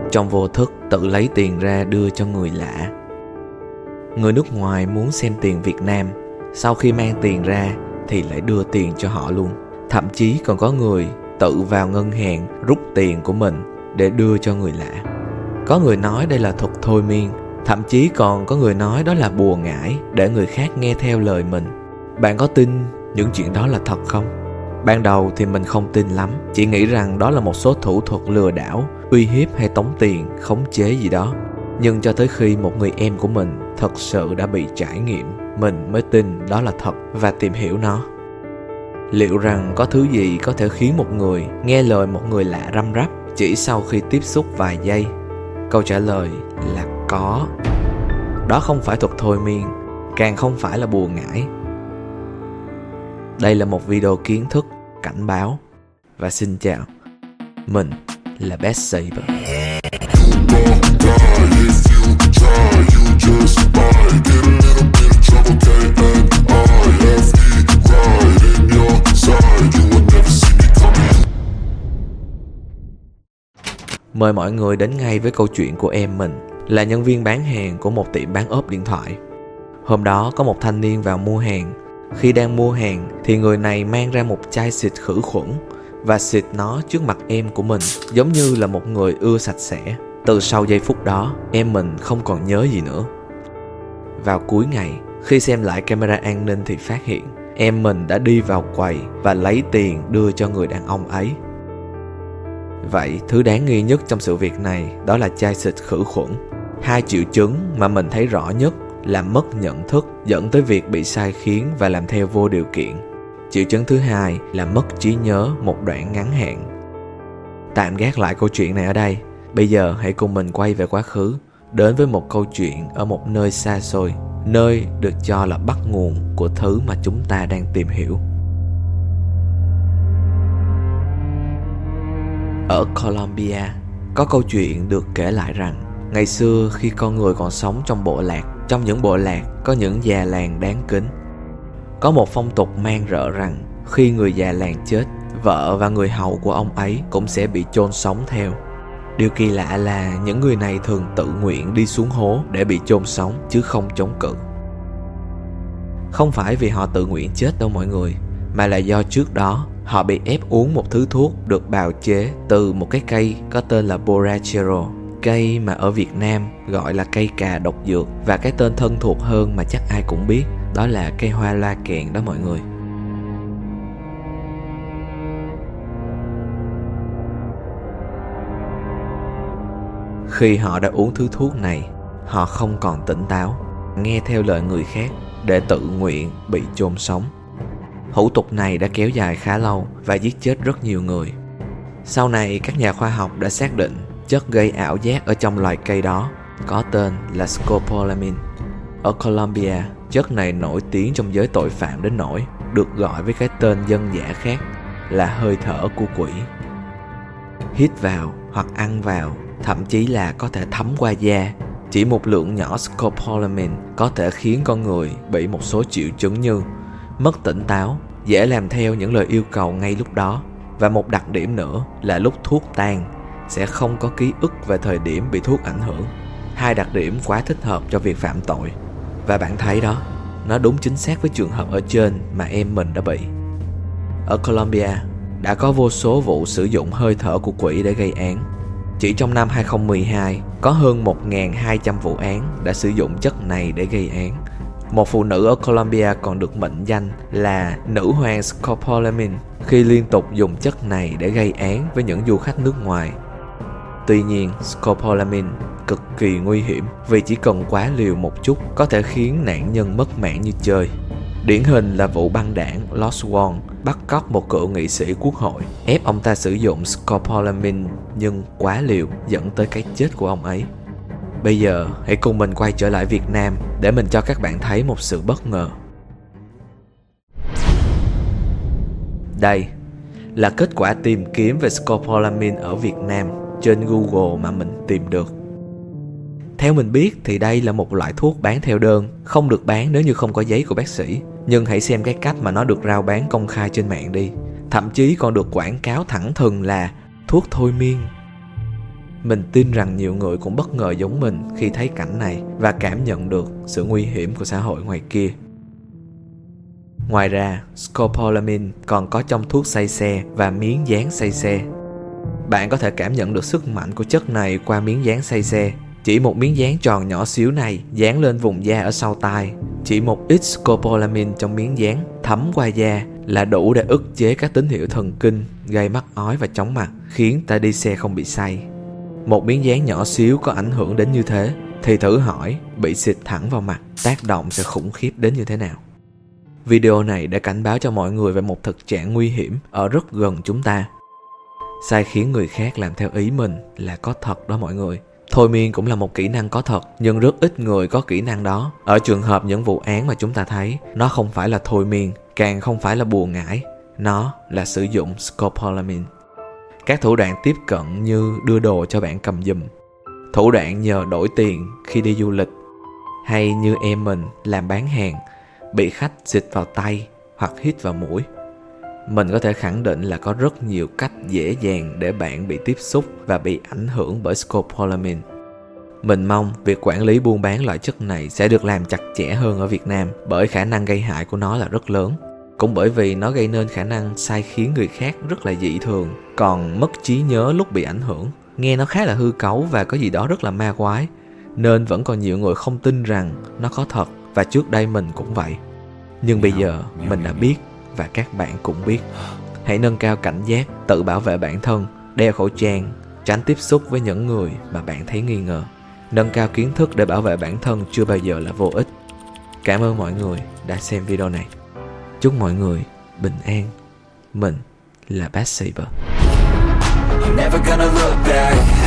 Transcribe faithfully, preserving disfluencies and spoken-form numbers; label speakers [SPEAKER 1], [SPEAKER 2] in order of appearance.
[SPEAKER 1] trong vô thức tự lấy tiền ra đưa cho người lạ. Người nước ngoài muốn xem tiền Việt Nam, sau khi mang tiền ra thì lại đưa tiền cho họ luôn. Thậm chí còn có người tự vào ngân hàng rút tiền của mình để đưa cho người lạ. Có người nói đây là thuật thôi miên, thậm chí còn có người nói đó là bùa ngải để người khác nghe theo lời mình. Bạn có tin những chuyện đó là thật không? Ban đầu thì mình không tin lắm, chỉ nghĩ rằng đó là một số thủ thuật lừa đảo, uy hiếp hay tống tiền, khống chế gì đó. Nhưng cho tới khi một người em của mình thật sự đã bị trải nghiệm, mình mới tin đó là thật và tìm hiểu nó. Liệu rằng có thứ gì có thể khiến một người nghe lời một người lạ răm rắp chỉ sau khi tiếp xúc vài giây? Câu trả lời là có. Đó không phải thuật thôi miên, càng không phải là bùa ngải. Đây là một video kiến thức, cảnh báo. Và xin chào, mình là Best Saver. Mời mọi người đến ngay với câu chuyện của em mình, là nhân viên bán hàng của một tiệm bán ốp điện thoại. Hôm đó có một thanh niên vào mua hàng. Khi đang mua hàng thì người này mang ra một chai xịt khử khuẩn và xịt nó trước mặt em của mình, giống như là một người ưa sạch sẽ. Từ sau giây phút đó, em mình không còn nhớ gì nữa. Vào cuối ngày, khi xem lại camera an ninh thì phát hiện em mình đã đi vào quầy và lấy tiền đưa cho người đàn ông ấy. Vậy thứ đáng nghi nhất trong sự việc này đó là chai xịt khử khuẩn. Hai triệu chứng mà mình thấy rõ nhất là mất nhận thức dẫn tới việc bị sai khiến và làm theo vô điều kiện. Triệu chứng thứ hai là mất trí nhớ một đoạn ngắn hạn. Tạm gác lại câu chuyện này ở đây. Bây giờ hãy cùng mình quay về quá khứ, đến với một câu chuyện ở một nơi xa xôi, nơi được cho là bắt nguồn của thứ mà chúng ta đang tìm hiểu. Ở Colombia, có câu chuyện được kể lại rằng ngày xưa khi con người còn sống trong bộ lạc, trong những bộ lạc có những già làng đáng kính. Có một phong tục man rợ rằng khi người già làng chết, vợ và người hầu của ông ấy cũng sẽ bị chôn sống theo. Điều kỳ lạ là những người này thường tự nguyện đi xuống hố để bị chôn sống chứ không chống cự. Không phải vì họ tự nguyện chết đâu mọi người, mà là do trước đó họ bị ép uống một thứ thuốc được bào chế từ một cái cây có tên là borrachero, cây mà ở Việt Nam gọi là cây cà độc dược, và cái tên thân thuộc hơn mà chắc ai cũng biết đó là cây hoa loa kèn đó mọi người. Khi họ đã uống thứ thuốc này, họ không còn tỉnh táo, nghe theo lời người khác để tự nguyện bị chôn sống. Hủ tục này đã kéo dài khá lâu và giết chết rất nhiều người. Sau này các nhà khoa học đã xác định chất gây ảo giác ở trong loài cây đó có tên là scopolamine. Ở Colombia, chất này nổi tiếng trong giới tội phạm đến nỗi được gọi với cái tên dân dã khác là hơi thở của quỷ. Hít vào hoặc ăn vào, thậm chí là có thể thấm qua da, chỉ một lượng nhỏ scopolamine có thể khiến con người bị một số triệu chứng như mất tỉnh táo, dễ làm theo những lời yêu cầu ngay lúc đó, và một đặc điểm nữa là lúc thuốc tan sẽ không có ký ức về thời điểm bị thuốc ảnh hưởng. Hai đặc điểm quá thích hợp cho việc phạm tội. Và bạn thấy đó, nó đúng chính xác với trường hợp ở trên mà em mình đã bị. Ở Colombia, đã có vô số vụ sử dụng hơi thở của quỷ để gây án. Chỉ trong năm hai không một hai, có hơn một nghìn hai trăm vụ án đã sử dụng chất này để gây án. Một phụ nữ ở Colombia còn được mệnh danh là nữ hoàng scopolamine khi liên tục dùng chất này để gây án với những du khách nước ngoài. Tuy nhiên, scopolamine cực kỳ nguy hiểm vì chỉ cần quá liều một chút có thể khiến nạn nhân mất mạng như chơi. Điển hình là vụ băng đảng Lost One bắt cóc một cựu nghị sĩ quốc hội, ép ông ta sử dụng scopolamine nhưng quá liều dẫn tới cái chết của ông ấy. Bây giờ hãy cùng mình quay trở lại Việt Nam để mình cho các bạn thấy một sự bất ngờ. Đây là kết quả tìm kiếm về scopolamine ở Việt Nam trên Google mà mình tìm được. Theo mình biết thì đây là một loại thuốc bán theo đơn, không được bán nếu như không có giấy của bác sĩ. Nhưng hãy xem cái cách mà nó được rao bán công khai trên mạng đi. Thậm chí còn được quảng cáo thẳng thừng là thuốc thôi miên. Mình tin rằng nhiều người cũng bất ngờ giống mình khi thấy cảnh này và cảm nhận được sự nguy hiểm của xã hội ngoài kia. Ngoài ra, scopolamine còn có trong thuốc xay xe và miếng dán xay xe. Bạn có thể cảm nhận được sức mạnh của chất này qua miếng dán xay xe. Chỉ một miếng dán tròn nhỏ xíu này dán lên vùng da ở sau tai, chỉ một ít scopolamine trong miếng dán thấm qua da là đủ để ức chế các tín hiệu thần kinh, gây mắc ói và chóng mặt, khiến ta đi xe không bị say. Một miếng dán nhỏ xíu có ảnh hưởng đến như thế, thì thử hỏi bị xịt thẳng vào mặt, tác động sẽ khủng khiếp đến như thế nào. Video này đã cảnh báo cho mọi người về một thực trạng nguy hiểm ở rất gần chúng ta. Sai khiến người khác làm theo ý mình là có thật đó mọi người. Thôi miên cũng là một kỹ năng có thật, nhưng rất ít người có kỹ năng đó. Ở trường hợp những vụ án mà chúng ta thấy, nó không phải là thôi miên, càng không phải là bùa ngải, nó là sử dụng scopolamine. Các thủ đoạn tiếp cận như đưa đồ cho bạn cầm giùm, thủ đoạn nhờ đổi tiền khi đi du lịch, hay như em mình làm bán hàng, bị khách xịt vào tay hoặc hít vào mũi. Mình có thể khẳng định là có rất nhiều cách dễ dàng để bạn bị tiếp xúc và bị ảnh hưởng bởi scopolamine. Mình mong việc quản lý buôn bán loại chất này sẽ được làm chặt chẽ hơn ở Việt Nam, bởi khả năng gây hại của nó là rất lớn. Cũng bởi vì nó gây nên khả năng sai khiến người khác rất là dị thường, còn mất trí nhớ lúc bị ảnh hưởng. Nghe nó khá là hư cấu và có gì đó rất là ma quái, nên vẫn còn nhiều người không tin rằng nó có thật, và trước đây mình cũng vậy. Nhưng bây giờ mình đã biết và các bạn cũng biết. Hãy nâng cao cảnh giác, tự bảo vệ bản thân, đeo khẩu trang, tránh tiếp xúc với những người mà bạn thấy nghi ngờ. Nâng cao kiến thức để bảo vệ bản thân chưa bao giờ là vô ích. Cảm ơn mọi người đã xem video này. Chúc mọi người bình an. Mình là Bat Saber. I'm never gonna look back.